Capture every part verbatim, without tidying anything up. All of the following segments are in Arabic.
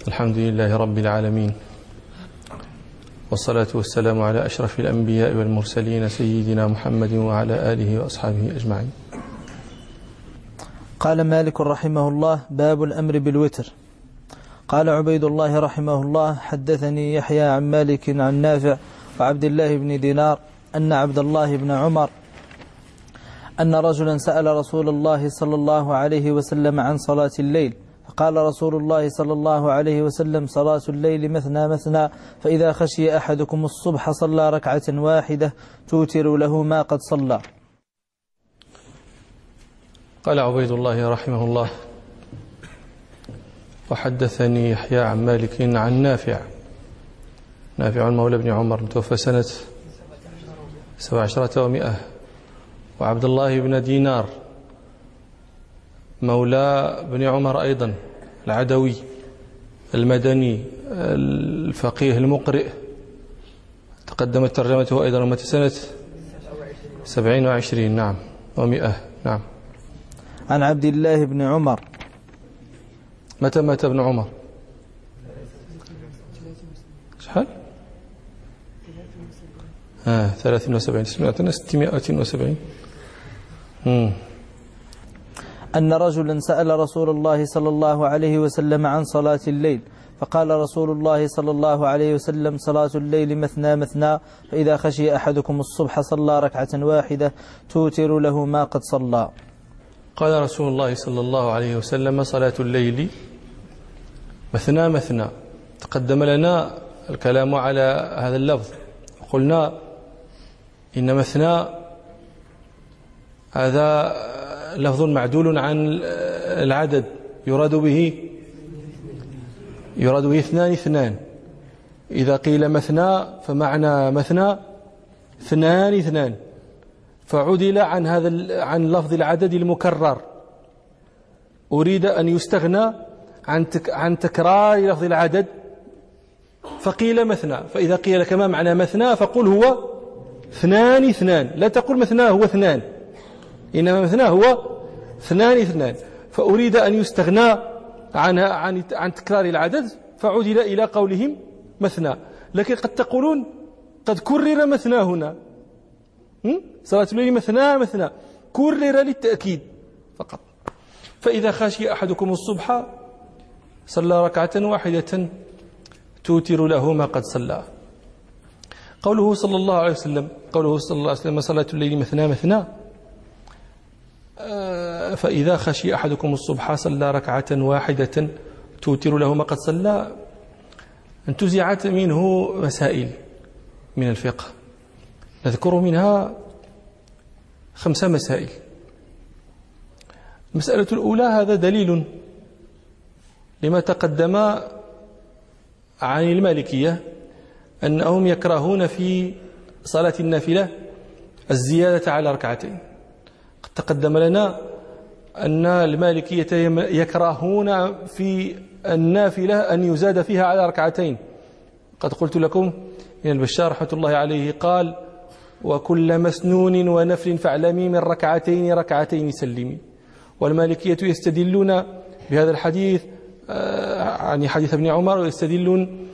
الحمد لله رب العالمين، والصلاة والسلام على أشرف الأنبياء والمرسلين سيدنا محمد وعلى آله وأصحابه أجمعين. قال مالك رحمه الله: باب الأمر بالوتر. قال عبيد الله رحمه الله: حدثني يحيى عن مالك عن نافع وعبد الله بن دينار أن عبد الله بن عمر أن رجلا سأل رسول الله صلى الله عليه وسلم عن صلاة الليل، فقال رسول الله صلى الله عليه وسلم: صلاة الليل مثنى مثنى، فإذا خشي أحدكم الصبح صلى ركعة واحدة توتر له ما قد صلى. قال عبيد الله رحمه الله: وحدثني يحيى عن مالك عن نافع نافع مولى بن عمر متوفى سنة سبع عشرة ومئة، وعبد الله بن دينار مولى بن عمر أيضا العدوي المدني الفقيه المقرئ، تقدمت ترجمته أيضا متى سنة سبعين وعشرين نعم ومئة نعم. عن عبد الله بن عمر. متى مات ابن عمر؟ شحال؟ آه ثلاثين وسبعين ستمائة وسبعين. أن رجلا سأل رسول الله صلى الله عليه وسلم عن صلاة الليل، فقال رسول الله صلى الله عليه وسلم: صلاة الليل مثنى مثنى، فإذا خشي أحدكم الصبح صلى ركعة واحدة توتر له ما قد صلى. قال رسول الله صلى الله عليه وسلم: صلاة الليل مثنى مثنى. تقدم لنا الكلام على هذا اللفظ، قلنا إن مثنى هذا لفظ معدول عن العدد، يراد به يراد به اثنان اثنان. إذا قيل مثنى فمعنى مثنى اثنان اثنان، فعدل عن هذا عن لفظ العدد المكرر، أريد أن يستغنى عن عن تكرار لفظ العدد فقيل مثنى. فإذا قيل كما معنى مثنى فقل هو اثنان اثنان، لا تقول مثنى هو اثنان، إنما مثنى هو اثنان اثنان. فأريد أن يستغنى عن عن عن تكرار العدد فعدل إلى قولهم مثنى. لكن قد تقولون قد كرر مثنى هنا، صلاة الليل مثنى مثنى، كرر للتأكيد فقط. فإذا خشي أحدكم الصبح صلى ركعة واحدة توتر له ما قد صلى. قوله صلى الله عليه وسلم قوله صلى الله عليه وسلم: صلاة الليل مثنى مثنى، فإذا خشي أحدكم الصبح صلى ركعة واحدة توتر له ما قد صلى، انتزعت منه مسائل من الفقه، نذكر منها خمس مسائل. المسألة الأولى: هذا دليل لما تقدم عن المالكية أنهم يكرهون في صلاة النافلة الزيادة على ركعتين. قد تقدم لنا أن المالكية يكرهون في النافلة أن يزاد فيها على ركعتين. قد قلت لكم إن البشار رحمة الله عليه قال: وكل مسنون ونفل فاعلمي من ركعتين ركعتين سلمي. والمالكية يستدلون بهذا الحديث عن حديث ابن عمر، ويستدلون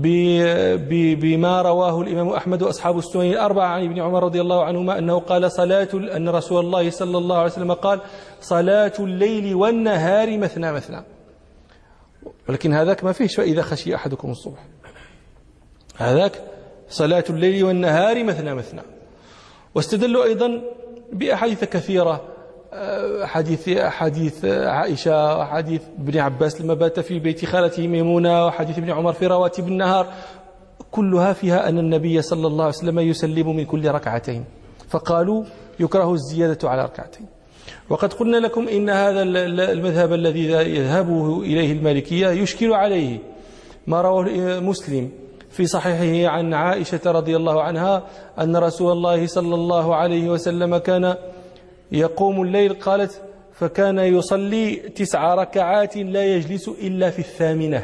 بما رواه الإمام أحمد وأصحاب السنن الأربعة عن ابن عمر رضي الله عنهما أنه قال: صلاة أن رسول الله صلى الله عليه وسلم قال: صلاة الليل والنهار مثنى مثنى. ولكن هذاك ما فيهش فإذا خشي أحدكم الصبح، هذاك صلاة الليل والنهار مثنى مثنى. واستدلوا أيضا بأحاديث كثيرة، حديث حديث عائشة وحديث ابن عباس لما بات في بيت خالته ميمونة، وحديث ابن عمر في رواتب النهار، كلها فيها أن النبي صلى الله عليه وسلم يسلم من كل ركعتين، فقالوا يكره الزيادة على ركعتين. وقد قلنا لكم إن هذا المذهب الذي يذهبه إليه المالكية يشكل عليه ما رواه مسلم في صحيحه عن عائشة رضي الله عنها أن رسول الله صلى الله عليه وسلم كان يقوم الليل، قالت: فكان يصلي تسع ركعات لا يجلس إلا في الثامنة،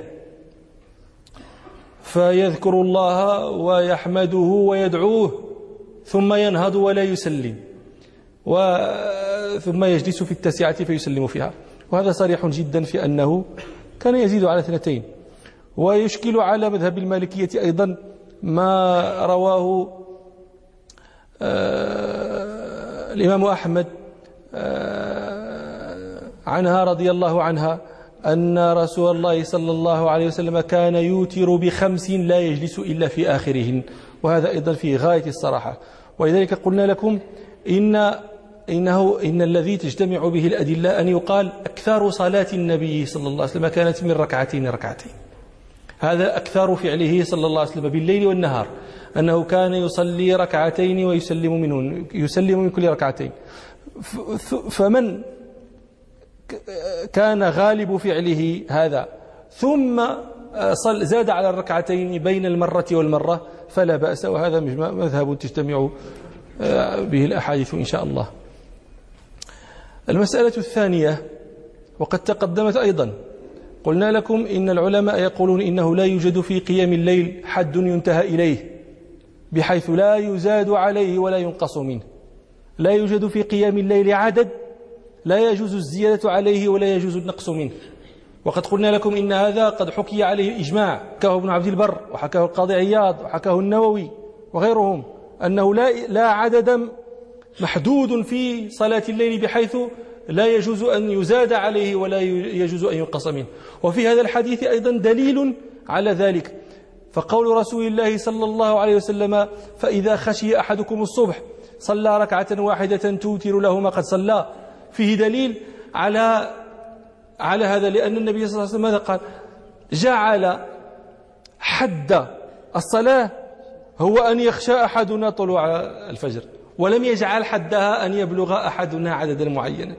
فيذكر الله ويحمده ويدعوه ثم ينهض ولا يسلم، ثم يجلس في التاسعة فيسلم فيها. وهذا صريح جدا في أنه كان يزيد على اثنتين. ويشكل على مذهب المالكية أيضا ما رواه آه الإمام أحمد آه عنها رضي الله عنها أن رسول الله صلى الله عليه وسلم كان يوتر بخمس لا يجلس إلا في آخرهن، وهذا أيضا في غاية الصراحة. ولذلك قلنا لكم إن إنه إن الذي تجتمع به الأدلة أن يقال أكثر صلاة النبي صلى الله عليه وسلم كانت من ركعتين ركعتين، هذا أكثر فعله صلى الله عليه وسلم بالليل والنهار، أنه كان يصلي ركعتين ويسلم منهن يسلم من كل ركعتين. فمن كان غالب فعله هذا ثم زاد على الركعتين بين المرة والمرة فلا بأس، وهذا مذهب تجتمع به الأحاديث إن شاء الله. المسألة الثانية وقد تقدمت أيضا، قلنا لكم إن العلماء يقولون إنه لا يوجد في قيام الليل حد ينتهى إليه بحيث لا يزاد عليه ولا ينقص منه، لا يوجد في قيام الليل عدد لا يجوز الزيادة عليه ولا يجوز النقص منه. وقد قلنا لكم إن هذا قد حكي عليه الإجماع، حكاه ابن عبد البر وحكاه القاضي عياض وحكاه النووي وغيرهم، أنه لا لا عدد محدود في صلاة الليل بحيث لا يجوز أن يزاد عليه ولا يجوز أن ينقص منه. وفي هذا الحديث أيضا دليل على ذلك، فقول رسول الله صلى الله عليه وسلم: فإذا خشي أحدكم الصبح صلى ركعة واحدة توتر له ما قد صلى، فيه دليل على على هذا، لأن النبي صلى الله عليه وسلم ماذا قال؟ جعل حد الصلاة هو أن يخشى أحدنا طلوع الفجر، ولم يجعل حدها أن يبلغ أحدنا عددا معينا.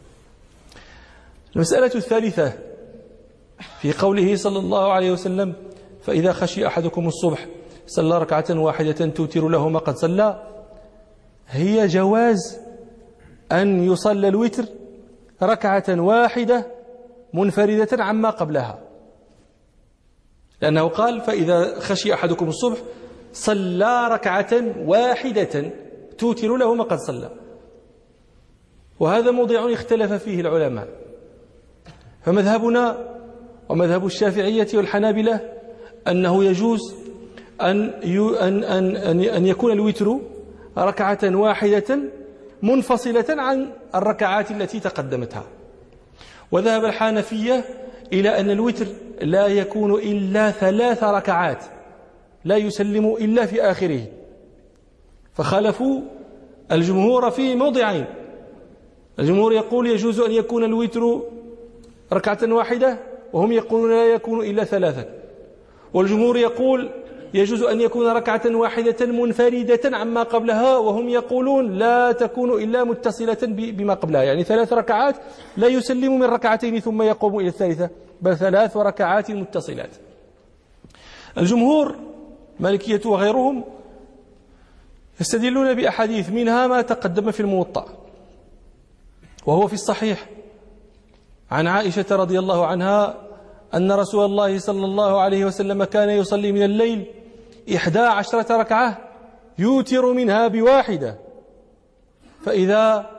المسألة الثالثة في قوله صلى الله عليه وسلم: فإذا خشي أحدكم الصبح صلى ركعة واحدة توتر له ما قد صلى، هي جواز أن يصلى الوتر ركعة واحدة منفردة عما قبلها، لأنه قال: فإذا خشي أحدكم الصبح صلى ركعة واحدة توتر له ما قد صلى. وهذا موضع اختلف فيه العلماء، فمذهبنا ومذهب الشافعية والحنابلة أنه يجوز أن أن أن أن يكون الوتر ركعة واحدة منفصلة عن الركعات التي تقدمتها. وذهب الحنفية إلى أن الوتر لا يكون إلا ثلاث ركعات لا يسلم إلا في آخره، فخالفوا الجمهور في موضعين. الجمهور يقول يجوز أن يكون الوتر ركعة واحدة، وهم يقولون لا يكون إلا ثلاثة. والجمهور يقول يجوز أن يكون ركعة واحدة منفردة عما قبلها، وهم يقولون لا تكون إلا متصلة بما قبلها، يعني ثلاث ركعات لا يسلم من ركعتين ثم يقوم إلى الثالثة، بل ثلاث ركعات متصلات. الجمهور مالكية وغيرهم يستدلون بأحاديث، منها ما تقدم في الموطأ وهو في الصحيح عن عائشة رضي الله عنها أن رسول الله صلى الله عليه وسلم كان يصلي من الليل إحدى عشرة ركعة يوتر منها بواحدة، فإذا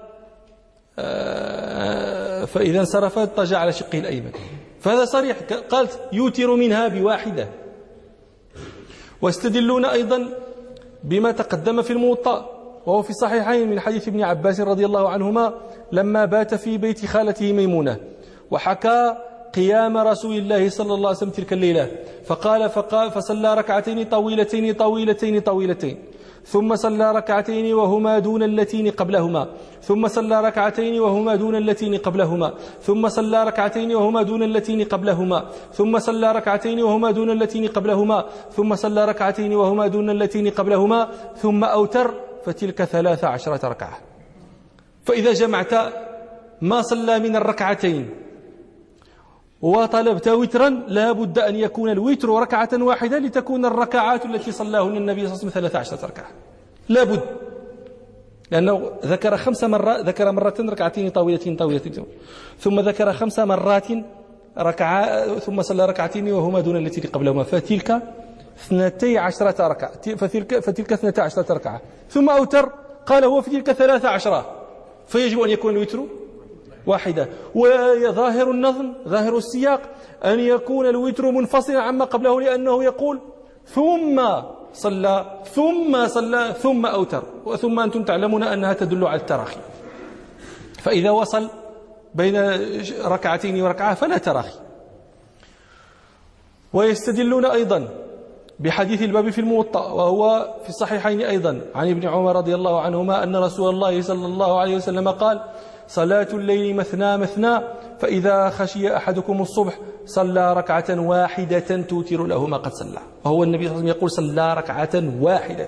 فإذا انصرف اضطجع على شقه الأيمن. فهذا صريح، قالت يوتر منها بواحدة. واستدلون أيضا بما تقدم في الموطأ وهو في الصحيحين من حديث ابن عباس رضي الله عنهما لما بات في بيت خالته ميمونة، وحكى قيام رسول الله صلى الله عليه وسلم تلك الليلة، فقال فقال فصلى ركعتين طويلتين طويلتين طويلتين، ثم صلى ركعتين وهما دون اللتين قبلهما، ثم صلى ركعتين وهما دون اللتين قبلهما، ثم صلى ركعتين وهما دون اللتين قبلهما، ثم صلى ركعتين وهما دون اللتين قبلهما، ثم صلى ركعتين وهما دون اللتين قبلهما، ثم أوتر، فتلك ثلاث عشرة ركعة. فإذا جمعت ما صلى من الركعتين وطلبت وترا لا بد أن يكون الوتر ركعة واحدة لتكون الركعات التي صلاهن النبي صلى الله عليه وسلم ثلاث عشرة ركعة، لا بد، لأنه ذكر خمس مرات، ذكر مرة ركعتين طويلتين طويلتين، ثم ذكر خمس مرات ركعة، ثم صلى ركعتين وهما دون التي قبلهما، فتلك اثنتي عشرة ركعة، فتلك فتلك اثنتا عشرة ركعة، ثم أوتر، قال هو في تلك ثلاث عشرة، فيجب أن يكون الوتر واحدة. وظاهر النظم ظاهر السياق أن يكون الوتر منفصلا عما قبله، لأنه يقول ثم صلى ثم صلى ثم أوتر، وثم أنتم تعلمون أنها تدل على التراخي، فإذا وصل بين ركعتين وركعة فلا تراخي. ويستدلون أيضا بحديث الباب في الموطأ، وهو في الصحيحين أيضا عن ابن عمر رضي الله عنهما أن رسول الله صلى الله عليه وسلم قال: صلاة الليل مثنى مثنى، فإذا خشي أحدكم الصبح صلى ركعة واحدة توتر له ما قد صلى. وهو النبي صلى الله عليه وسلم يقول: صلى ركعة واحدة.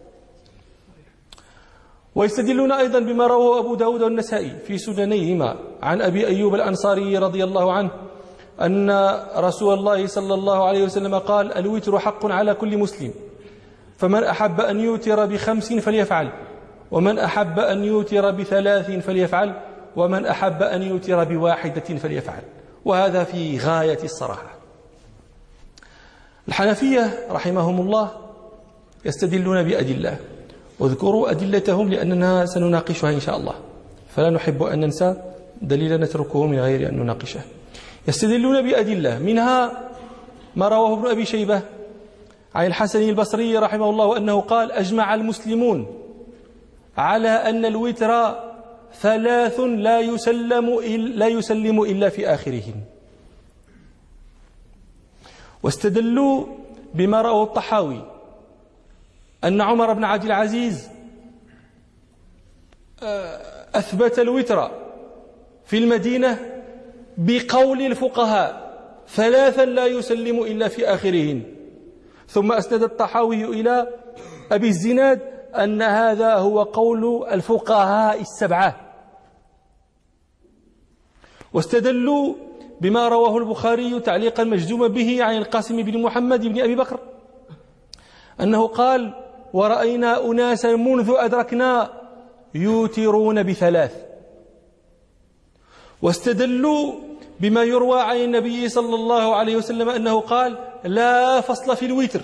ويستدلون أيضا بما رواه أبو داود والنسائي في سننيهما عن أبي أيوب الأنصاري رضي الله عنه أن رسول الله صلى الله عليه وسلم قال: الوتر حق على كل مسلم، فمن أحب أن يوتر بخمس فليفعل، ومن أحب أن يوتر بثلاث فليفعل، ومن أحب أن يوتر بواحدة فليفعل. وهذا في غاية الصراحة. الحنفية رحمهم الله يستدلون بأدلة، واذكروا أدلتهم لأننا سنناقشها إن شاء الله، فلا نحب أن ننسى دليلا نتركه من غير أن نناقشه. يستدلون بأدلة، منها ما رواه ابن أبي شيبة عن الحسن البصري رحمه الله أنه قال: أجمع المسلمون على أن الوتر ثلاث لا يسلم لا يسلم إلا في آخرهم. واستدلوا بما رواه الطحاوي أن عمر بن عبد العزيز أثبت الوتر في المدينة بقول الفقهاء ثلاثا لا يسلم إلا في آخرهن. ثم أسند الطحاوي إلى أبي الزناد أن هذا هو قول الفقهاء السبعة. واستدلوا بما رواه البخاري تعليقا مجزوما به عن القاسم بن محمد بن أبي بكر أنه قال: ورأينا أناسا منذ أدركنا يوترون بثلاث. واستدلوا بما يروى عن النبي صلى الله عليه وسلم أنه قال: لا فصل في الوتر.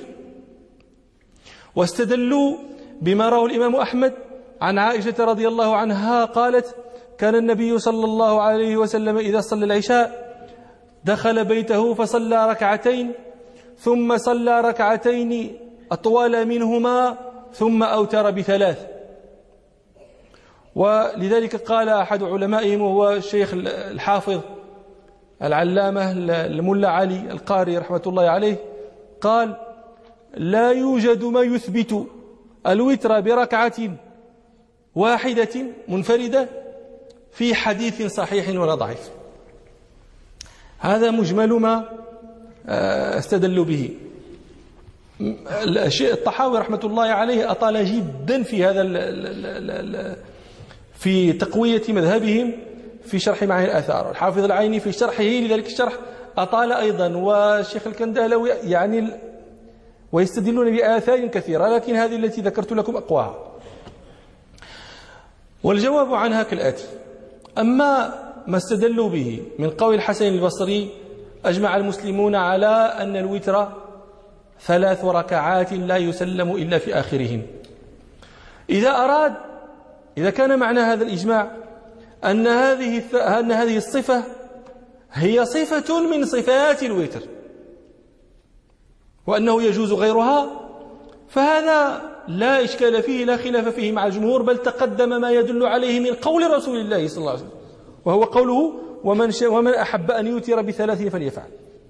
واستدلوا بما روى الإمام أحمد عن عائشة رضي الله عنها قالت: كان النبي صلى الله عليه وسلم إذا صلى العشاء دخل بيته فصلى ركعتين ثم صلى ركعتين أطول منهما ثم أوتر بثلاث. ولذلك قال أحد علمائهم وهو الشيخ الحافظ العلامة الملا علي القاري رحمة الله عليه قال: لا يوجد ما يثبت الوتر بركعة واحدة منفردة في حديث صحيح ولا ضعيف. هذا مجمل ما استدلوا به. الطحاوي رحمة الله عليه أطال جدا في هذا في تقوية مذهبهم في شرح معاني الآثار. الحافظ العيني في شرحه لذلك الشرح أطال أيضا، والشيخ الكندهلوي يعني، ويستدلون بآثار كثيرة، لكن هذه التي ذكرت لكم أقواها. والجواب عنها كالآتي: أما ما استدلوا به من قول الحسن البصري: أجمع المسلمون على أن الوتر ثلاث ركعات لا يسلم إلا في آخرهن. إذا أراد إذا كان معنى هذا الإجماع أن هذه أن هذه الصفة هي صفة من صفات الوتر وأنه يجوز غيرها، فهذا لا إشكال فيه، لا خلاف فيه مع الجمهور، بل تقدم ما يدل عليه من قول رسول الله صلى الله عليه وسلم، وهو قوله: ومن, ومن أحب أن يوتر بثلاث فليفعل.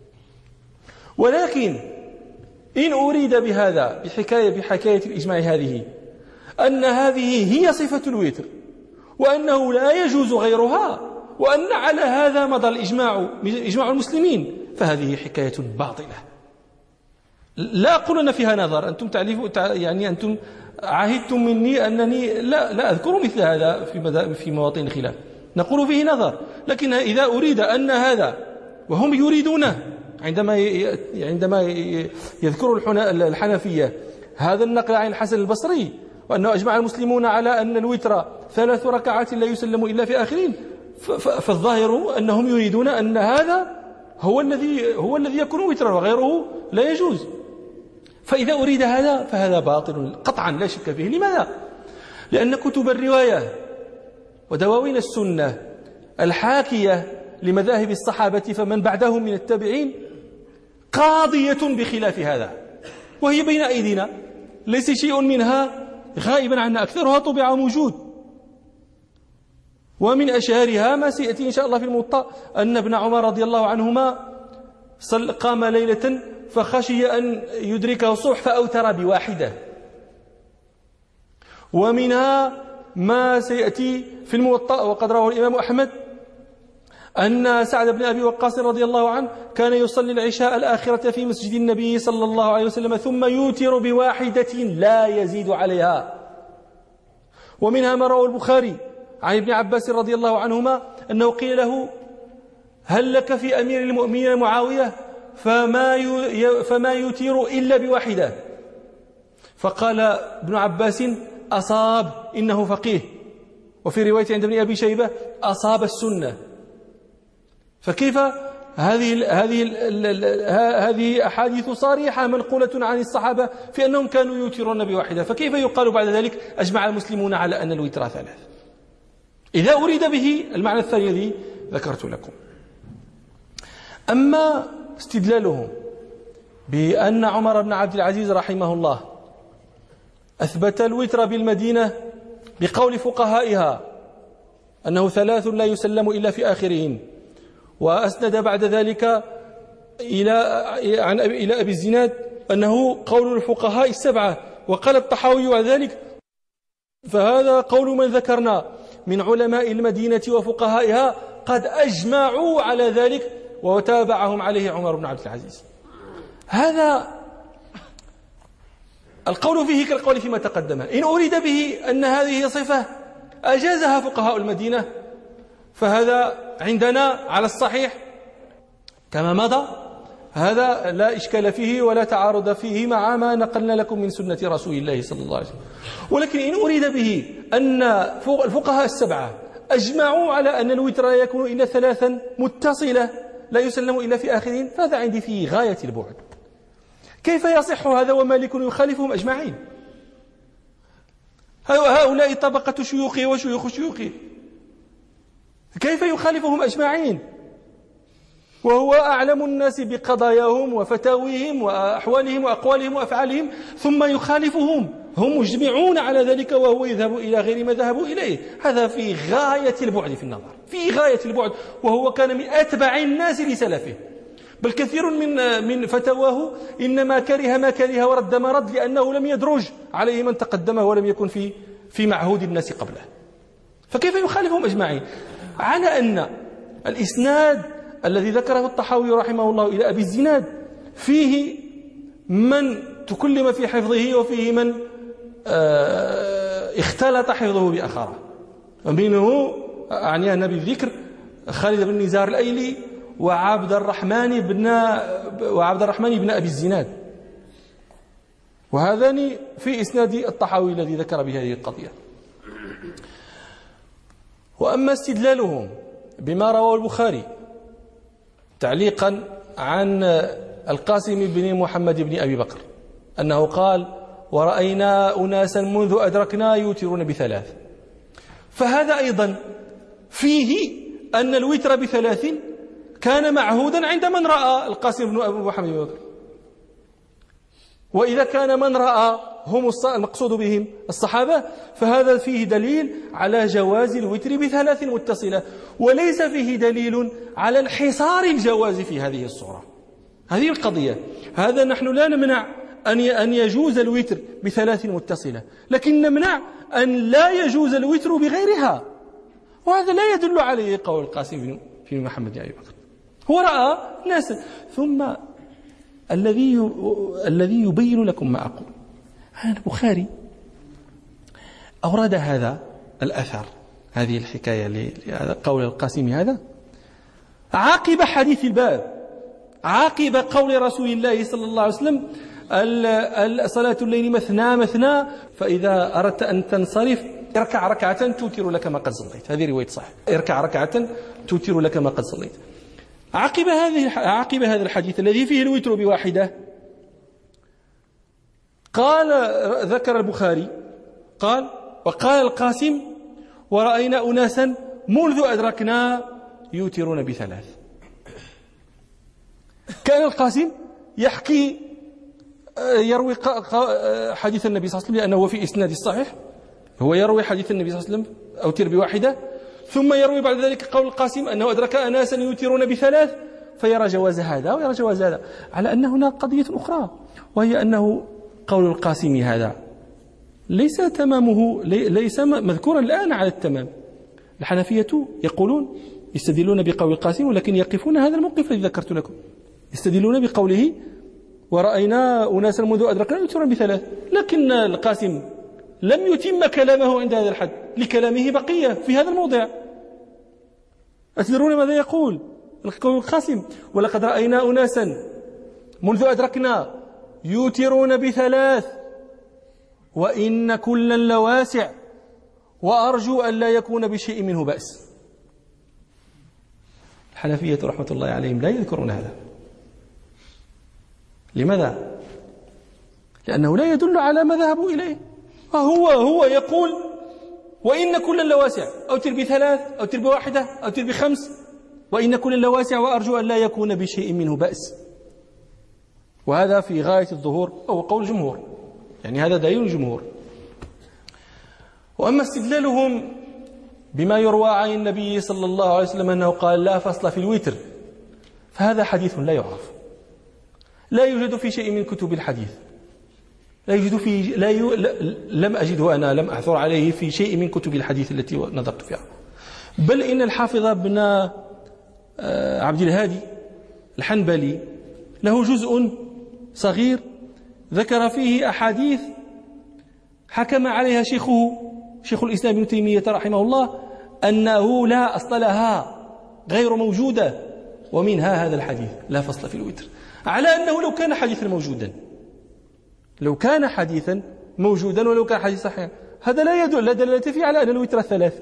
ولكن إن أريد بهذا بحكاية بحكاية الإجماع هذه أن هذه هي صفة الوتر وأنه لا يجوز غيرها، وأن على هذا مضى الإجماع إجماع المسلمين، فهذه حكاية باطلة لا أقول أن فيها نظر. أنتم تعرفوا يعني أنتم عهدتم مني أنني لا لا أذكر مثل هذا في في مواطن الخلاف، نقول فيه نظر. لكن إذا أريد أن هذا، وهم يريدونه عندما عندما يذكر الحنفية هذا النقل عن الحسن البصري وأنه أجمع المسلمون على أن الوتر ثلاث ركعات لا يسلم إلا في آخرين، فالظاهر أنهم يريدون أن هذا هو الذي هو الذي يكون وترا وغيره لا يجوز. فإذا أريد هذا فهذا باطل قطعا لا شك فيه. لماذا؟ لأن كتب الرواية ودواوين السنة الحاكية لمذاهب الصحابة فمن بعدهم من التابعين قاضية بخلاف هذا، وهي بين أيدينا، ليس شيء منها غائبا عنا، أكثرها طبع موجود. ومن أشهرها ما سيأتي إن شاء الله في الموطأ أن ابن عمر رضي الله عنهما قام ليلة فخشي أن يدركه الصبح فأوتر بواحدة. ومنها ما سيأتي في الموطأ وقد رواه الإمام أحمد أن سعد بن أبي وقاص رضي الله عنه كان يصلي العشاء الآخرة في مسجد النبي صلى الله عليه وسلم ثم يوتر بواحدة لا يزيد عليها. ومنها ما رواه البخاري عن ابن عباس رضي الله عنهما أنه قيل له هل لك في أمير المؤمنين معاوية فما فما يوتر إلا بواحدة، فقال ابن عباس أصاب إنه فقيه، وفي رواية عند ابن أبي شيبة أصاب السنة. فكيف هذه هذه هذه أحاديث صريحة منقولة عن الصحابة في أنهم كانوا يوترون بواحدة، فكيف يقال بعد ذلك أجمع المسلمون على أن الوتر ثلاث إذا أريد به المعنى الثاني الذي ذكرت لكم؟ أما استدلالهم بأن عمر بن عبد العزيز رحمه الله أثبت الوتر بالمدينة بقول فقهائها أنه ثلاث لا يسلم إلا في آخرهن، وأسند بعد ذلك إلى عن إلى أبي الزناد أنه قول الفقهاء السبعة، وقال الطحاوي عن ذلك فهذا قول من ذكرنا من علماء المدينة وفقهائها قد أجمعوا على ذلك وتابعهم عليه عمر بن عبد العزيز. هذا القول فيه كالقول فيما تقدم، إن أريد به أن هذه صفة أجازها فقهاء المدينة فهذا عندنا على الصحيح كما مضى، هذا لا إشكال فيه ولا تعارض فيه مع ما نقلنا لكم من سنة رسول الله صلى الله عليه وسلم. ولكن إن أريد به أن الفقهاء السبعة أجمعوا على أن الوتر لا يكون إلا ثلاثا متصلة لا يسلم إلا في آخرين، فهذا عندي فيه غاية البعد. كيف يصح هذا ومالك يخالفهم أجمعين؟ هؤلاء طبقة شيوخه وشيوخ شيوخه، كيف يخالفهم أجمعين وهو أعلم الناس بقضاياهم وفتاويهم وأحوالهم وأقوالهم وأفعالهم، ثم يخالفهم؟ هم مجمعون على ذلك وهو يذهب إلى غير ما ذهبوا إليه. هذا في غاية البعد في النظر، في غاية البعد، وهو كان من أتبع الناس لسلفه، بل كثير من من فتواه إنما كره ما كره ورد ما رد لأنه لم يدرج عليه من تقدمه ولم يكن في في معهود الناس قبله. فكيف يخالفهم أجمعين؟ على أن الإسناد الذي ذكره الطحاوي رحمه الله إلى أبي الزناد فيه من تكلم في حفظه وفيه من اختلط حفظه بآخره، ومنه أعني أنا بالذكر خالد بن نزار الأيلي وعبد الرحمن بن وعبد الرحمن بن أبي الزناد، وهذان في إسناد الطحاوي الذي ذكر بهذه القضية. وأما استدلالهم بما رواه البخاري تعليقا عن القاسم بن محمد بن أبي بكر أنه قال ورأينا أناسا منذ أدركنا يوترون بثلاث، فهذا أيضا فيه أن الوتر بثلاث كان معهودا عند من رأى القاسم بن أبي محمد بن أبي بكر، وإذا كان من رأى هم المقصود بهم الصحابة فهذا فيه دليل على جواز الوتر بثلاث متصلة، وليس فيه دليل على الحصار الجواز في هذه الصورة. هذه القضية، هذا نحن لا نمنع أن يجوز الوتر بثلاث متصلة، لكن نمنع أن لا يجوز الوتر بغيرها، وهذا لا يدل عليه قول القاسم بن محمد بن أبي بكر. هو رأى ناس. ثم الذي الذي يبين لكم ما أقول، البخاري أورد هذا الأثر، هذه الحكاية لقول القاسم هذا عاقب حديث الباب، عاقب قول رسول الله صلى الله عليه وسلم صلاة الليل مثنى مثنى فإذا أردت أن تنصرف اركع ركعة توتر لك ما قد صليت. هذه رواية صح، اركع ركعة توتر لك ما قد صليت. عقب هذه عقب هذا الحديث الذي فيه الوتر بواحدة قال ذكر البخاري قال وقال القاسم ورأينا أناسا منذ أدركنا يوترون بثلاث. كان القاسم يحكي يروي حديث النبي صلى الله عليه وسلم لأنه هو في إسناد الصحيح، هو يروي حديث النبي صلى الله عليه وسلم أوتر بواحدة، ثم يروي بعد ذلك قول القاسم أنه أدرك أناسا يوترون بثلاث، فيرى جواز هذا ويرى جواز هذا، على أن هناك قضية أخرى، وهي أنه قول القاسم هذا ليس تمامه، ليس مذكورا الآن على التمام. الحنفية يقولون يستدلون بقول القاسم، ولكن يقفون هذا الموقف الذي ذكرت لكم، يستدلون بقوله ورأينا أناسا منذ أدركنا يوترون بثلاث، لكن القاسم لم يتم كلامه عند هذا الحد، لكلامه بقية في هذا الموضع. أتدرون ماذا يقول القاسم؟ ولقد رأينا أناسا منذ أدركنا يوترون بثلاث وإن كلا لواسع وأرجو أن لا يكون بشيء منه بأس. الحنفية رحمة الله عليهم لا يذكرون هذا. لماذا؟ لأنه لا يدل على ما ذهبوا إليه. هو هو يقول وإن كلا لواسع، أوتر بثلاث أوتر بواحدة أوتر بخمس، وإن كلا لواسع وأرجو أن لا يكون بشيء منه بأس. وهذا في غاية الظهور، أو قول الجمهور، يعني هذا دليل الجمهور. وأما استدلالهم بما يروى عن النبي صلى الله عليه وسلم أنه قال لا فصل في الوتر، فهذا حديث لا يعرف، لا يوجد في شيء من كتب الحديث، لا يوجد في لا ي... لم أجده أنا، لم أعثر عليه في شيء من كتب الحديث التي نظرت فيها. بل إن الحافظ ابن عبد الهادي الحنبلي له جزء صغير ذكر فيه أحاديث حكم عليها شيخه شيخ الإسلام ابن تيمية رحمه الله أنه لا أصل لها، غير موجودة، ومنها هذا الحديث لا فصل في الوتر، على أنه لو كان حديثا موجودا، لو كان حديثا موجودا ولو كان حديث صحيح، هذا لا يدل لا دلالة فيه على أن الوتر ثلاث،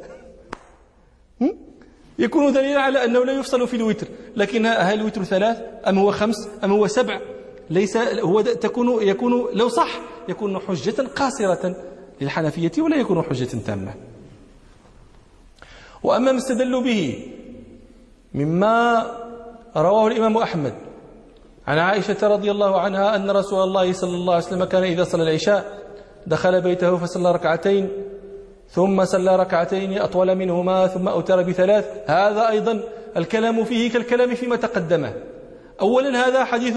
يكون دليلا على أنه لا يفصل في الوتر. لكن هل الوتر ثلاث أم هو خمس أم هو سبع؟ ليس هو تكون يكون لو صح يكون حجة قاصرة للحنفية ولا يكون حجة تامة. وأما ما استدلوا به مما رواه الإمام أحمد عن عائشة رضي الله عنها أن رسول الله صلى الله عليه وسلم كان إذا صلى العشاء دخل بيته فصلى ركعتين ثم صلى ركعتين أطول منهما ثم أوتر بثلاث. هذا أيضا الكلام فيه كالكلام فيما تقدمه. أولا هذا حديث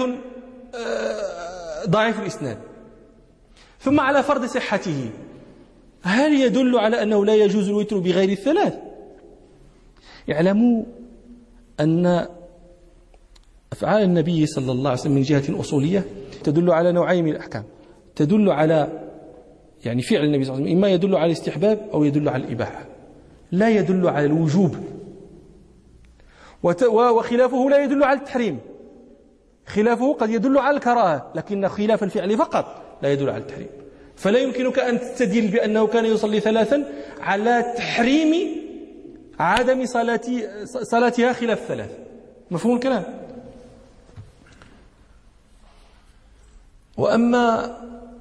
ضعيف الإسناد، ثم على فرض صحته هل يدل على أنه لا يجوز الوتر بغير الثلاث؟ اعلموا أن أفعال النبي صلى الله عليه وسلم من جهة أصولية تدل على نوعين من الأحكام، تدل على يعني فعل النبي صلى الله عليه وسلم إما يدل على الاستحباب أو يدل على الإباحة، لا يدل على الوجوب. وخلافه لا يدل على التحريم، خلافه قد يدل على الكراهة، لكن خلاف الفعل فقط لا يدل على التحريم. فلا يمكنك أن تستدل بأنه كان يصلي ثلاثا على تحريم عدم صلاتها خلاف ثلاث. مفهوم الكلام؟ وأما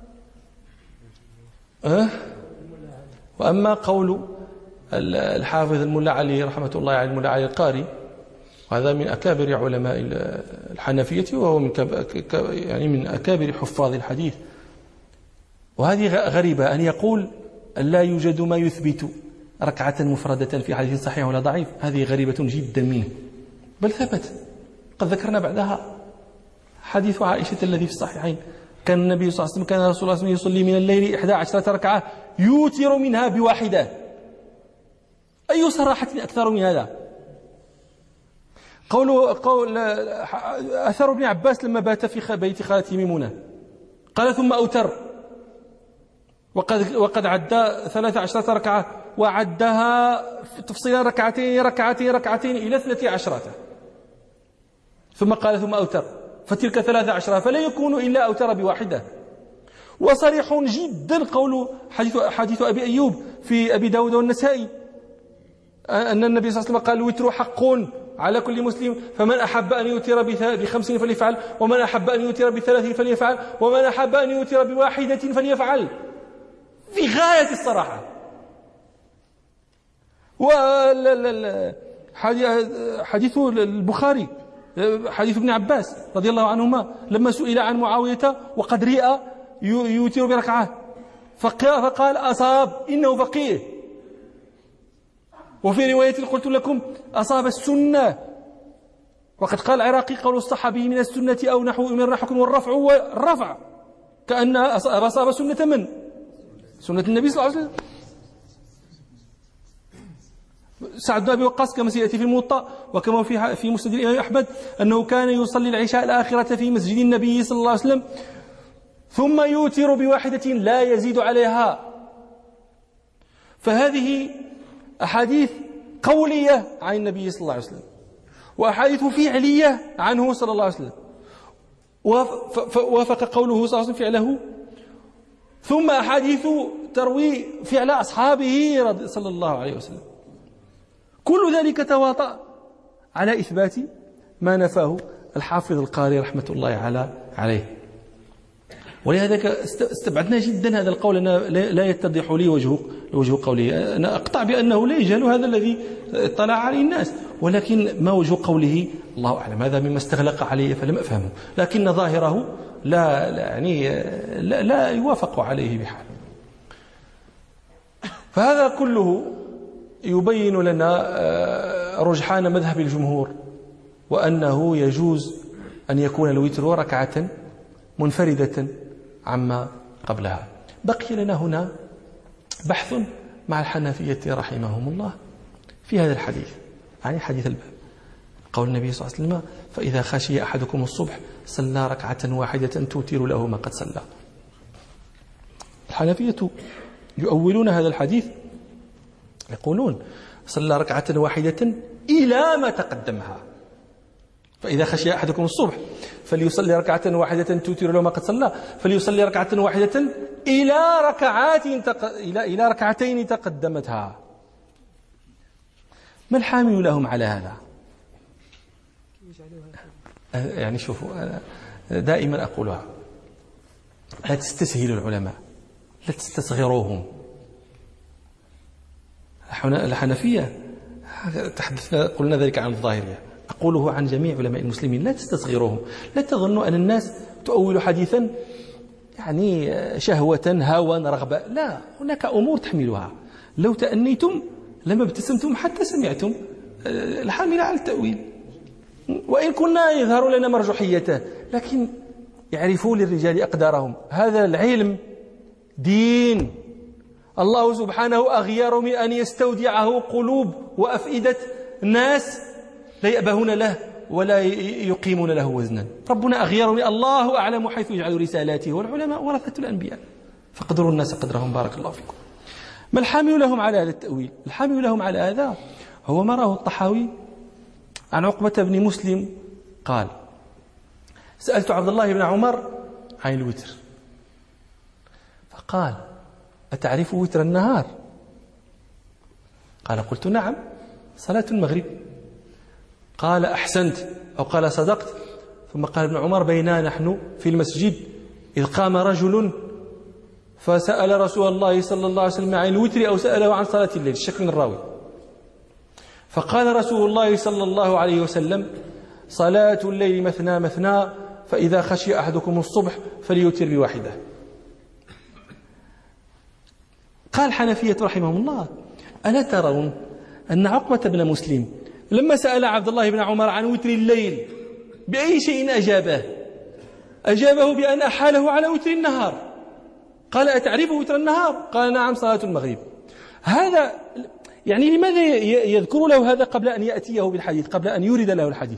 أه؟ وأما قول الحافظ الملا علي رحمة الله عليه الملا علي القاري، وهذا من أكابر علماء الحنفية وهو من يعني من أكابر حفاظ الحديث، وهذه غريبة أن يقول أن لا يوجد ما يثبت ركعة مفردة في حديث صحيح ولا ضعيف، هذه غريبة جدا منه، بل ثبت قد ذكرنا بعدها حديث عائشة الذي في الصحيحين كان النبي صلى الله عليه وسلم كان رسول الله صلى الله عليه وسلم يصلي من الليل إحدى عشرة ركعة يوتر منها بواحدة. أي صراحة أكثر من هذا؟ قول قول أثر ابن عباس لما بات في بيت خالته ميمونة قال ثم أوتر، وقد وقد عدى ثلاث عشرة ركعة وعدها تفصيلا ركعتين ركعتين ركعتين إلى اثنتي عشرة، ثم قال ثم أوتر، فتلك ثلاث عشرة فلا يكون إلا أوتر بواحدة. وصريح جدا قول حديث, حديث أبي أيوب في أبي داود والنسائي أن النبي صلى الله عليه وسلم قال الوتر حق على كل مسلم، فمن أحب أن يوتر بخمس فليفعل، ومن أحب أن يوتر بثلاث فليفعل، ومن أحب أن يوتر بواحدة فليفعل، في غاية الصراحة. وحديث البخاري حديث ابن عباس رضي الله عنهما لما سئل عن معاوية وقد رئ يوتر بركعة فقال أصاب إنه فقيه. وفي رواية قلت لكم أصاب السنة، وقد قال العراقي قول الصحابي من السنة أو نحو من الحكم والرفع والرفع كأن أصاب سنة من؟ سنة النبي صلى الله عليه وسلم. سعد بن أبي وقاص كما سيأتي في الموطأ وكما في في مسند الإمام أحمد أنه كان يصلي العشاء الآخرة في مسجد النبي صلى الله عليه وسلم ثم يوتر بواحدة لا يزيد عليها. فهذه أحاديث قولية عن النبي صلى الله عليه وسلم وأحاديث فعلية عنه صلى الله عليه وسلم، وافق قوله صلى الله عليه وسلم فعله، ثم أحاديث تروي فعل أصحابه صلى الله عليه وسلم. كل ذلك تواطأ على إثبات ما نفاه الحافظ القاري رحمة الله على عليه. ولهذا استبعدنا جدا هذا القول. أنا لا يتضح لي وجه وجه قوله. أنا أقطع بأنه لا يجهل هذا الذي اطلع عليه الناس، ولكن ما وجه قوله الله أعلم. هذا مما استغلق عليه فلم أفهمه، لكن ظاهره لا, لا يعني لا, لا يوافق عليه بحال. فهذا كله يبين لنا رجحان مذهب الجمهور، وأنه يجوز أن يكون الوتر ركعة منفردة عما قبلها. بقي لنا هنا بحث مع الحنفية رحمهم الله في هذا الحديث، يعني حديث الباب، قول النبي صلى الله عليه وسلم فإذا خشي أحدكم الصبح صلى ركعة واحدة توتر له ما قد صلى. الحنفية يؤولون هذا الحديث يقولون صلى ركعة واحدة إلى ما تقدمها، فإذا خشي أحدكم الصبح فليصلي ركعة واحدة توتر له ما قد صلى، فليصلي ركعة واحدة إلى ركعات تق... إلى إلى ركعتين تقدمتها. ما الحامل لهم على هذا؟ يعني شوفوا، أنا دائما أقولها، لا تستسهلوا العلماء، لا تستصغروهم. الحنفية تحدثنا قلنا ذلك عن الظاهرية، أقوله عن جميع علماء المسلمين، لا تستصغروهم. لا تظنوا أن الناس تؤول حديثا يعني شهوة هوى رغبة، لا، هناك أمور تحملها. لو تأنيتم لما ابتسمتم حتى سمعتم الحاملة على التأويل، وإن كنا يظهر لنا مرجحيته، لكن يعرفوا للرجال أقدارهم. هذا العلم دين، الله سبحانه أغير من أن يستودعه قلوب وأفئدة ناس لا يأبهون له ولا يقيمون له وزنا. ربنا أغير من الله أعلم حيث يجعل رسالاته، والعلماء ورثة الأنبياء فقدروا الناس قدرهم. بارك الله فيكم. ما الحامل لهم على هذا التأويل؟ الحامل لهم على هذا هو ما راه الطحاوي عن عقبة بن مسلم قال سألت عبد الله بن عمر عن الوتر فقال أتعرف وتر النهار؟ قال قلت نعم، صلاة المغرب. قال أحسنت أو قال صدقت. ثم قال ابن عمر بينا نحن في المسجد إذ قام رجل فسأل رسول الله صلى الله عليه وسلم عن الوتر أو سأله عن صلاة الليل، الشك من الراوي. فقال رسول الله صلى الله عليه وسلم صلاة الليل مثنى مثنى فإذا خشي أحدكم الصبح فليوتر بواحدة. قال حنفية رحمهم الله ألا ترون أن عقبة بن مسلم لما سأل عبد الله بن عمر عن وتر الليل بأي شيء أجابه؟ أجابه بأن أحاله على وتر النهار. قال أتعرف وتر النهار؟ قال نعم، صلاة المغرب. هذا يعني لماذا يذكر له هذا قبل أن يأتيه بالحديث، قبل أن يورد له الحديث؟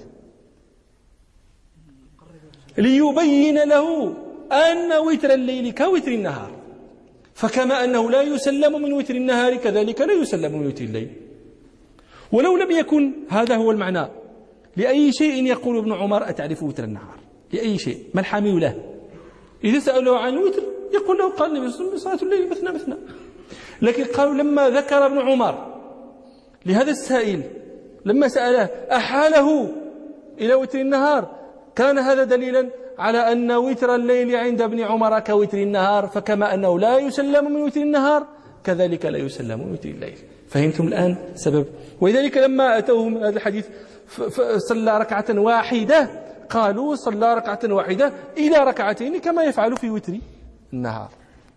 ليبين له أن وتر الليل كوتر النهار، فكما أنه لا يسلم من وتر النهار كذلك لا يسلم من وتر الليل. ولو لم يكن هذا هو المعنى، لأي شيء يقول ابن عمر أتعرف وتر النهار؟ لأي شيء؟ ما الحامل له؟ إذا سأله عن وتر يقول له قال النبي صلى الله عليه وسلم صلاة الليل مثنى مثنى. لكن قالوا لما ذكر ابن عمر لهذا السائل لما سأله أحاله إلى وتر النهار، كان هذا دليلا على أن وتر الليل عند ابن عمر كوتر النهار، فكما أنه لا يسلم من وتر النهار كذلك لا يسلم من وتر الليل. فهمتم الآن سبب؟ ولذلك لما أتوهم هذا الحديث صلى ركعة واحدة قالوا صلى ركعة واحدة إلى ركعتين كما يفعل في وتر النهار.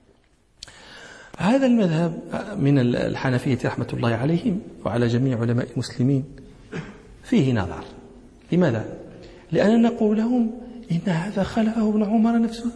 هذا المذهب من الحنفية رحمة الله عليهم وعلى جميع علماء المسلمين فيه نظر. لماذا؟ لأننا نقول لهم إن هذا خلفه ابن عمر نفسه.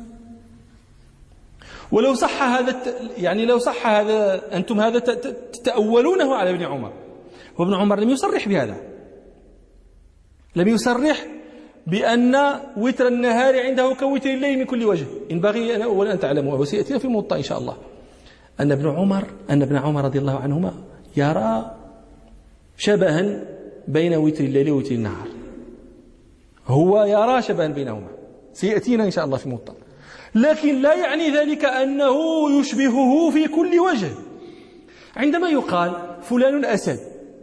ولو صح هذا يعني لو صح هذا أنتم هذا تتأولونه على ابن عمر، وابن عمر لم يصرح بهذا، لم يصرح بأن وتر النهار عنده كوتر الليل من كل وجه. ينبغي أن أولا أن تعلموا، وسيأتي في الموطأ إن شاء الله، أن ابن عمر أن ابن عمر رضي الله عنهما يرى شبها بين وتر الليل ووتر النهار، هو يرى شبها بينهما، سيأتينا إن شاء الله في الموطأ، لكن لا يعني ذلك أنه يشبهه في كل وجه. عندما يقال فلان أسد،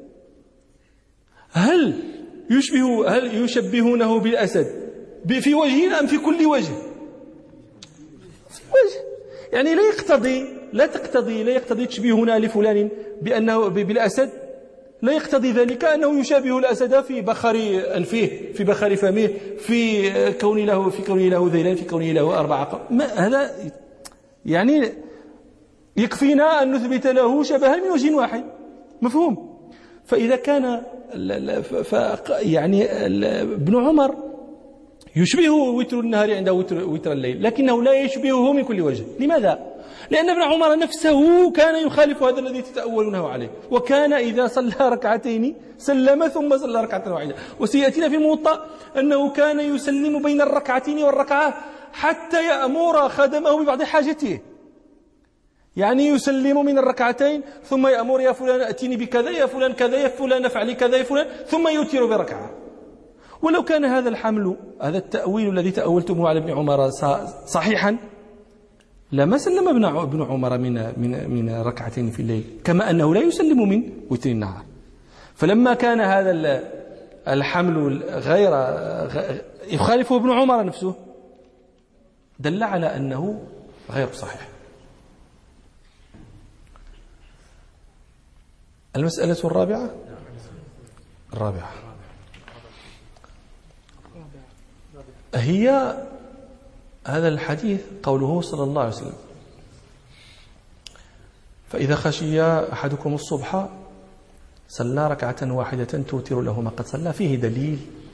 هل يشبه هل يشبهونه بالأسد في وجه أم في كل وجه؟ في وجه، يعني لا يقتضي لا تقتضي لا يقتضي تشبيهنا لفلان بأنه بالأسد، لا يقتضي ذلك أنه يشابه الأسد في بخر أنفه، في بخر فمه، في كون له في كونه له ذيلان، في كونه له أربع قرن. هذا يعني يكفينا أن نثبت له شبها من وجه واحد، مفهوم؟ فإذا كان ف يعني ابن عمر يشبهه وتر النهار عنده وتر, وتر الليل، لكنه لا يشبهه من كل وجه. لماذا؟ لأن ابن عمر نفسه كان يخالف هذا الذي تتأولونه عليه، وكان إذا صلى ركعتين سلم ثم صلى ركعة واحدة. وسيأتينا في الموطأ أنه كان يسلم بين الركعتين والركعة حتى يأمر خدمه ببعض حاجته، يعني يسلم من الركعتين ثم يأمر يا فلان أتيني بكذا، يا فلان كذا، يا فلان افعلي كذا، يا فلان، ثم يوتر بركعة. ولو كان هذا الحمل هذا التأويل الذي تأولتموه على ابن عمر صحيحا لما سلم ابن عمر من من من ركعتين في الليل، كما أنه لا يسلم من وتر النهار. فلما كان هذا الحمل غير يخالفه ابن عمر نفسه دل على أنه غير صحيح. المسألة الرابعة الرابعة هي هذا الحديث قوله صلى الله عليه وسلم: فإذا خشي أحدكم الصبح صلى ركعة واحدة توتر له ما قد صلى. فيه دليل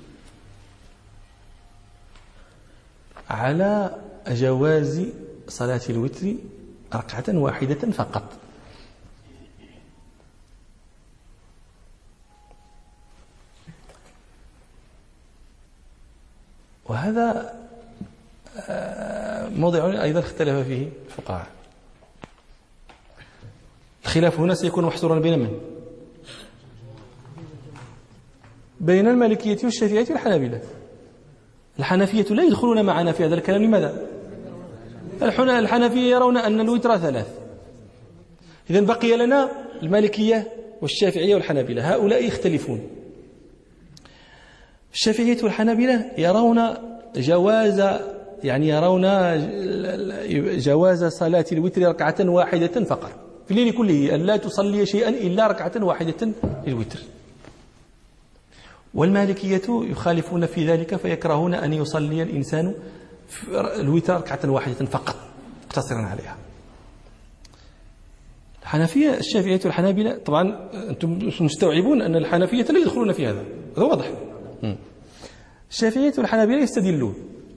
على جواز صلاة الوتر ركعة واحدة فقط. وهذا موضع أيضا اختلف فيه الفقهاء. الخلاف هنا سيكون محصورا بين من؟ بين المالكية والشافعية والحنابلة. الحنفية لا يدخلون معنا في هذا الكلام. لماذا؟ الحنفية يرون أن الوتر ثلاث. إذن بقي لنا المالكية والشافعية والحنابلة، هؤلاء يختلفون. الشافعية والحنابلة يرون جواز يعني يرون جواز صلاة الوتر ركعة واحدة فقط في الليل كله، أن لا تصلي شيئا إلا ركعة واحدة للوتر. والمالكية يخالفون في ذلك، فيكرهون أن يصلي الإنسان الوتر ركعة واحدة فقط مقتصرا عليها. الحنفية الشافعية والحنابلة طبعا أنتم مستوعبون أن الحنفية لا يدخلون في هذا، هذا واضح. الشافعية والحنابلة يستدلون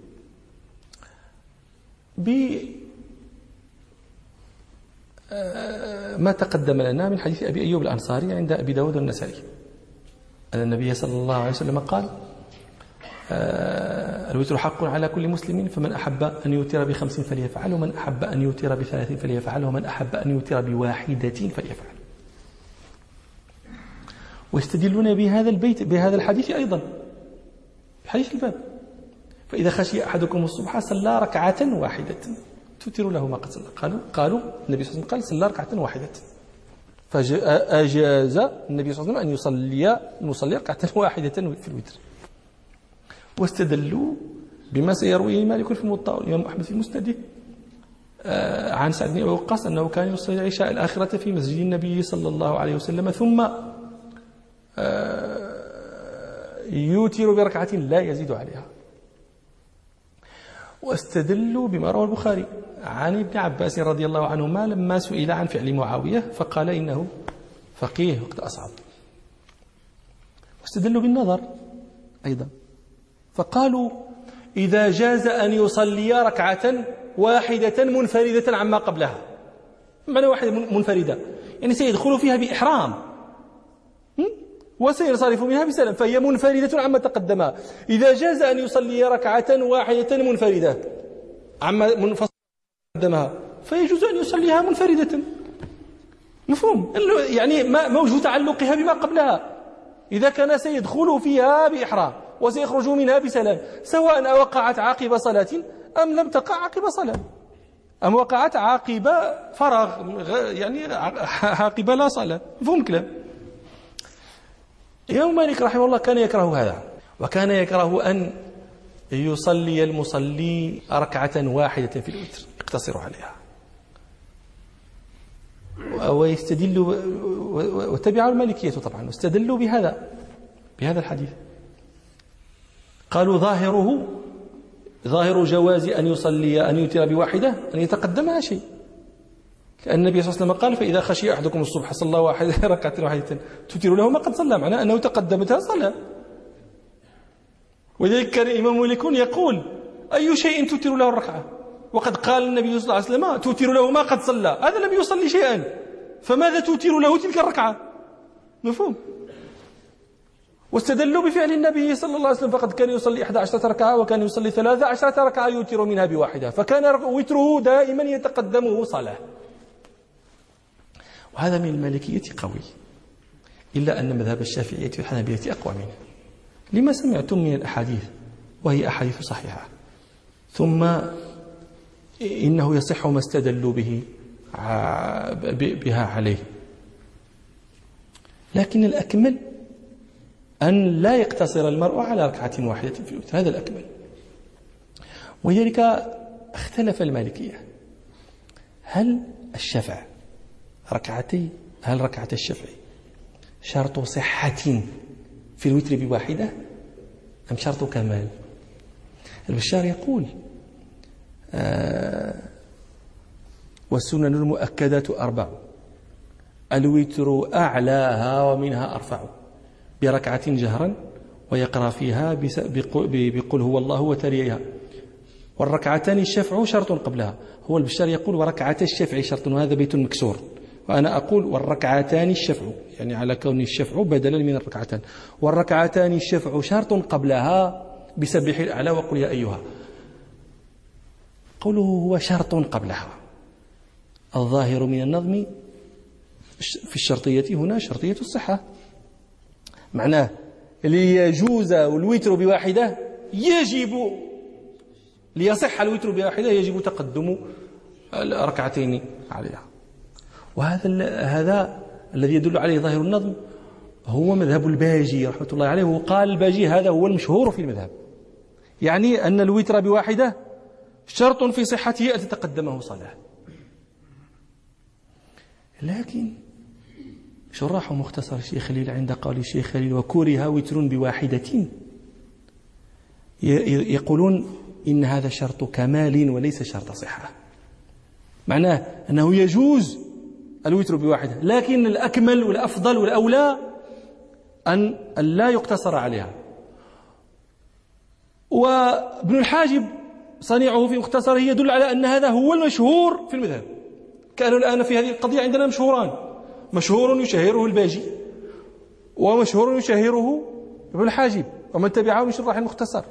بما تقدم لنا من حديث أبي أيوب الأنصاري عند أبي داود والنسائي أن النبي صلى الله عليه وسلم قال: الوتر حق على كل مسلم، فمن أحب أن يوتر بخمس فليفعل، ومن أحب أن يوتر بثلاث فليفعل، ومن أحب أن يوتر بواحدة فليفعل. ويستدلون بهذا البيت بهذا الحديث أيضا حديث الباب: فإذا خشي أحدكم الصبح صلى ركعة واحدة توتر له ما قد صلى. قالوا قالوا النبي صلى الله عليه وسلم قال: صلى ركعة واحدة، فأجاز النبي صلى الله عليه وسلم أن يصلي المصلي ركعة واحدة في الوتر. واستدلوا بما سيرويه مالك في الموطأ والإمام أحمد في مسنده عن سعد بن وقاص أنه كان يصلي العشاء الآخرة في مسجد النبي صلى الله عليه وسلم ثم يوتر بركعة لا يزيد عليها. واستدلوا بما روى البخاري عن ابن عباس رضي الله عنهما لما سئل عن فعل معاوية فقال إنه فقيه وقت أصعب. واستدلوا بالنظر أيضا فقالوا إذا جاز أن يصلي ركعة واحدة منفردة عما قبلها. معنى واحدة منفردة يعني سيدخل فيها بإحرام وسينصرف منها بسلام فهي منفردة عما تقدمها. إذا جاز أن يصلي ركعة واحدة منفردة عما منفصل تقدمها فيجوز أن يصليها منفردة. مفهوم؟ يعني ما وجه تعلقها بما قبلها. إذا كان سيدخل فيها بإحرام وسيخرج منها بسلام سواء وقعت عقب صلاة أم لم تقع عقب صلاة أم وقعت عقب فراغ يعني عقب لا صلاة. مفهوم كلام؟ الإمام مالك رحمه الله كان يكره هذا وكان يكره أن يصلي المصلي ركعة واحدة في الوتر يقتصر عليها ويستدل وتبعوا المالكية طبعا واستدلوا بهذا بهذا الحديث. قالوا ظاهره ظاهر جواز أن يصلي أن يوتر بواحدة أن يتقدمها شيء لأن النبي صلى الله عليه وسلم قال فإذا خشي أحدكم الصبح صلى واحدة ركعة واحدة توتر له ما قد صلى معناه أنه تقدمتها صلاة. ولذلك كان الإمام مالك يقول أي شيء توتر له الركعة وقد قال النبي صلى الله عليه وسلم توتر له ما قد صلى. هذا لم يصلي شيئا فماذا توتر له تلك الركعة؟ مفهوم؟ واستدلوا بفعل النبي صلى الله عليه وسلم فقد كان يصلي إحدى عشرة ركعة وكان يصلي ثلاثة عشرة ركعة يوتر منها بواحدة فكان وتره دائما يتقدمه صلاة. وهذا من المالكية قوي إلا أن مذهب الشافعية والحنابلة أقوى منه لما سمعتم من الأحاديث وهي أحاديث صحيحة ثم إنه يصح ما استدلوا به بها عليه. لكن الأكمل أن لا يقتصر المرء على ركعة واحدة في الوتر هذا الأكمل. ولذلك اختلف المالكية هل الشفع ركعتي هل ركعة الشفع شرط صحة في الوتر بواحدة أم شرط كمال؟ البشار يقول آه والسنن المؤكدات أربع الوتر أعلاها ومنها أرفع بركعة جهرا ويقرأ فيها بقل هو الله وتليها والركعتان الشفع شرط قبلها. هو البشار يقول وركعة الشفع شرط وهذا بيت مكسور وأنا أقول والركعتان الشفع يعني على كون الشفع بدلا من الركعتان والركعتان الشفع شرط قبلها بسبح الأعلى وقل يا أيها. قوله هو شرط قبلها الظاهر من النظم في الشرطية هنا شرطية الصحة معناه ليجوز الوتر بواحدة يجب ليصح الوتر بواحدة يجب تقدم الركعتين عليها. وهذا هذا الذي يدل عليه ظاهر النظم هو مذهب الباجي رحمة الله عليه. وقال الباجي هذا هو المشهور في المذهب يعني أن الوتر بواحدة شرط في صحته أن تتقدمه صلاة. لكن شراح مختصر الشيخ خليل عند قول الشيخ خليل وكره وتر بواحدة يقولون إن هذا شرط كمال وليس شرط صحة معناه أنه يجوز الوتر بواحدة لكن الأكمل والأفضل والأولى أن لا يقتصر عليها. وابن الحاجب صنيعه في مختصره يدل على أن هذا هو المشهور في المذهب. كانوا الآن في هذه القضية عندنا مشهوران مشهور يشهره الباجي ومشهور يشهره ابن الحاجب ومن تبعه من شراح المختصر.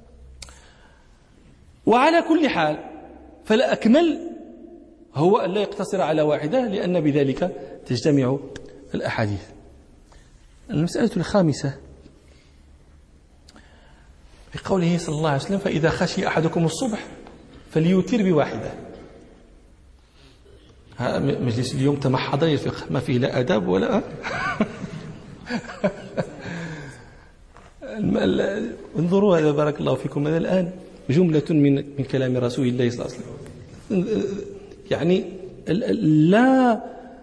وعلى كل حال فالأكمل هو أن لا يقتصر على واحدة لأن بذلك تجتمع الأحاديث. المسألة الخامسة بقوله صلى الله عليه وسلم فإذا خشي أحدكم الصبح فليوتر بواحدة. مجلس اليوم تمحض الفقه ما فيه لا أداب ولا انظروا هذا بارك الله فيكم هذا الآن جملة من من كلام رسول الله صلى الله عليه وسلم يعني لا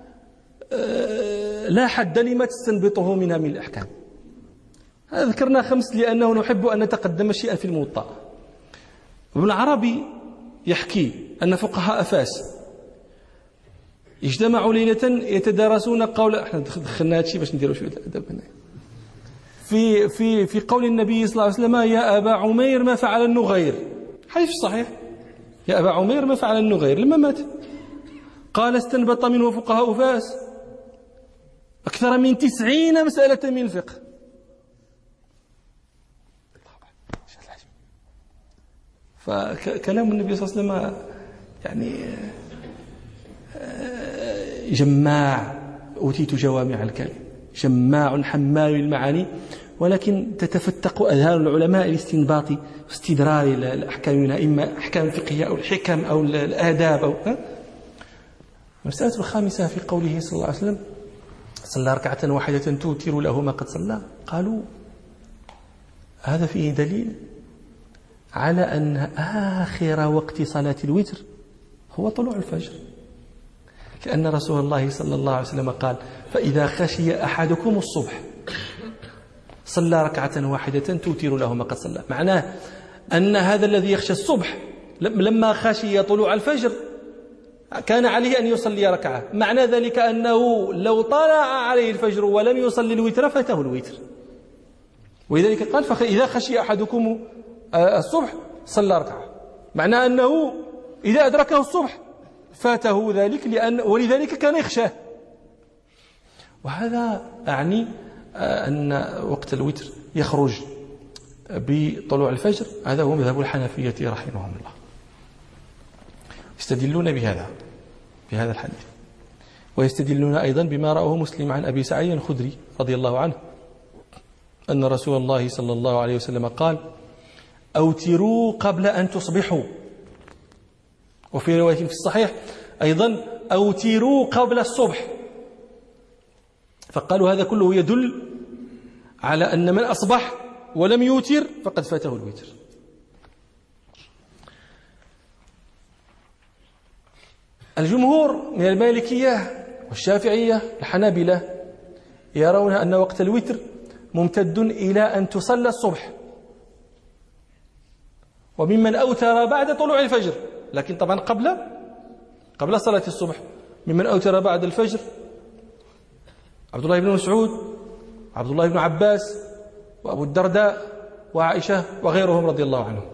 لا حد لما تستنبطه منها من الأحكام. ذكرنا خمس لأنه نحب أن نتقدم شيئا في الموطأ. ابن العربي يحكي أن فقهاء فاس اجتمعوا ليلة يتدارسون قول، احنا دخلنا هذا الشيء باش نديروا شويه ادب هنا، في في في قول النبي صلى الله عليه وسلم: يا أبا عمير ما فعل النغير. حديث صحيح. يا أبا عمير ما فعل النغير لما مات. قال: استنبط منه فقهاء فاس أكثر من تسعين مسألة من الفقه. فكلام النبي صلى الله عليه وسلم يعني جماع، أوتيت جوامع الكلم، جماع حمال المعاني، ولكن تتفتق أذهان العلماء لاستنباط واستدرار الأحكام منها، إما أحكام فقهية أو الحكم أو الآداب أو المسألة الخامسة في قوله صلى الله عليه وسلم: صلى ركعة واحدة توتر له ما قد صلى. قالوا هذا فيه دليل على أن آخر وقت صلاة الوتر هو طلوع الفجر، لأن رسول الله صلى الله عليه وسلم قال: فإذا خشي أحدكم الصبح صلى ركعة واحدة توتر له ما قد صلى. معناه أن هذا الذي يخشى الصبح لما خشي طلوع الفجر كان عليه أن يصلي ركعة. معنى ذلك أنه لو طلع عليه الفجر ولم يصلي الوتر فاته الوتر، ولذلك قال: فإذا خشي أحدكم الصبح صلى ركعة. معنى أنه إذا أدركه الصبح فاته ذلك، لأن ولذلك كان يخشاه. وهذا أعني أن وقت الوتر يخرج بطلوع الفجر. هذا هو مذهب الحنفية رحمهم الله، يستدلون بهذا بهذا الحديث، ويستدلون أيضا بما رأوه مسلم عن أبي سعيد الخدري رضي الله عنه أن رسول الله صلى الله عليه وسلم قال: أوتروا قبل أن تصبحوا. وفي رواية في الصحيح أيضا: أوتروا قبل الصبح. فقالوا هذا كله يدل على أن من أصبح ولم يوتر فقد فاته الوتر. الجمهور من المالكية والشافعية الحنابلة يرون أن وقت الوتر ممتد إلى أن تصلى الصبح، وممن أوتر بعد طلوع الفجر، لكن طبعا قبل قبل صلاة الصبح. ممن أوتر بعد الفجر عبد الله بن مسعود، عبد الله بن عباس، وأبو الدرداء، وعائشة، وغيرهم رضي الله عنهم.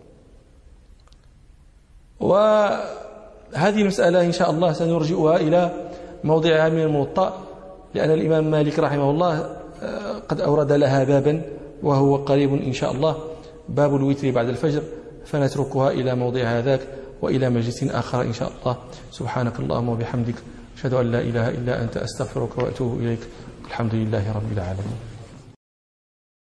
وهذه المسألة إن شاء الله سنرجئها إلى موضعها من الموطأ، لأن الإمام مالك رحمه الله قد أورد لها بابا وهو قريب إن شاء الله، باب الوتر بعد الفجر، فنتركها إلى موضعها ذاك وإلى مجلس آخر إن شاء الله. سبحانك اللهم وبحمدك، أشهد أن لا إله إلا أنت، أستغفرك وأتوب إليك. الحمد لله رب العالمين.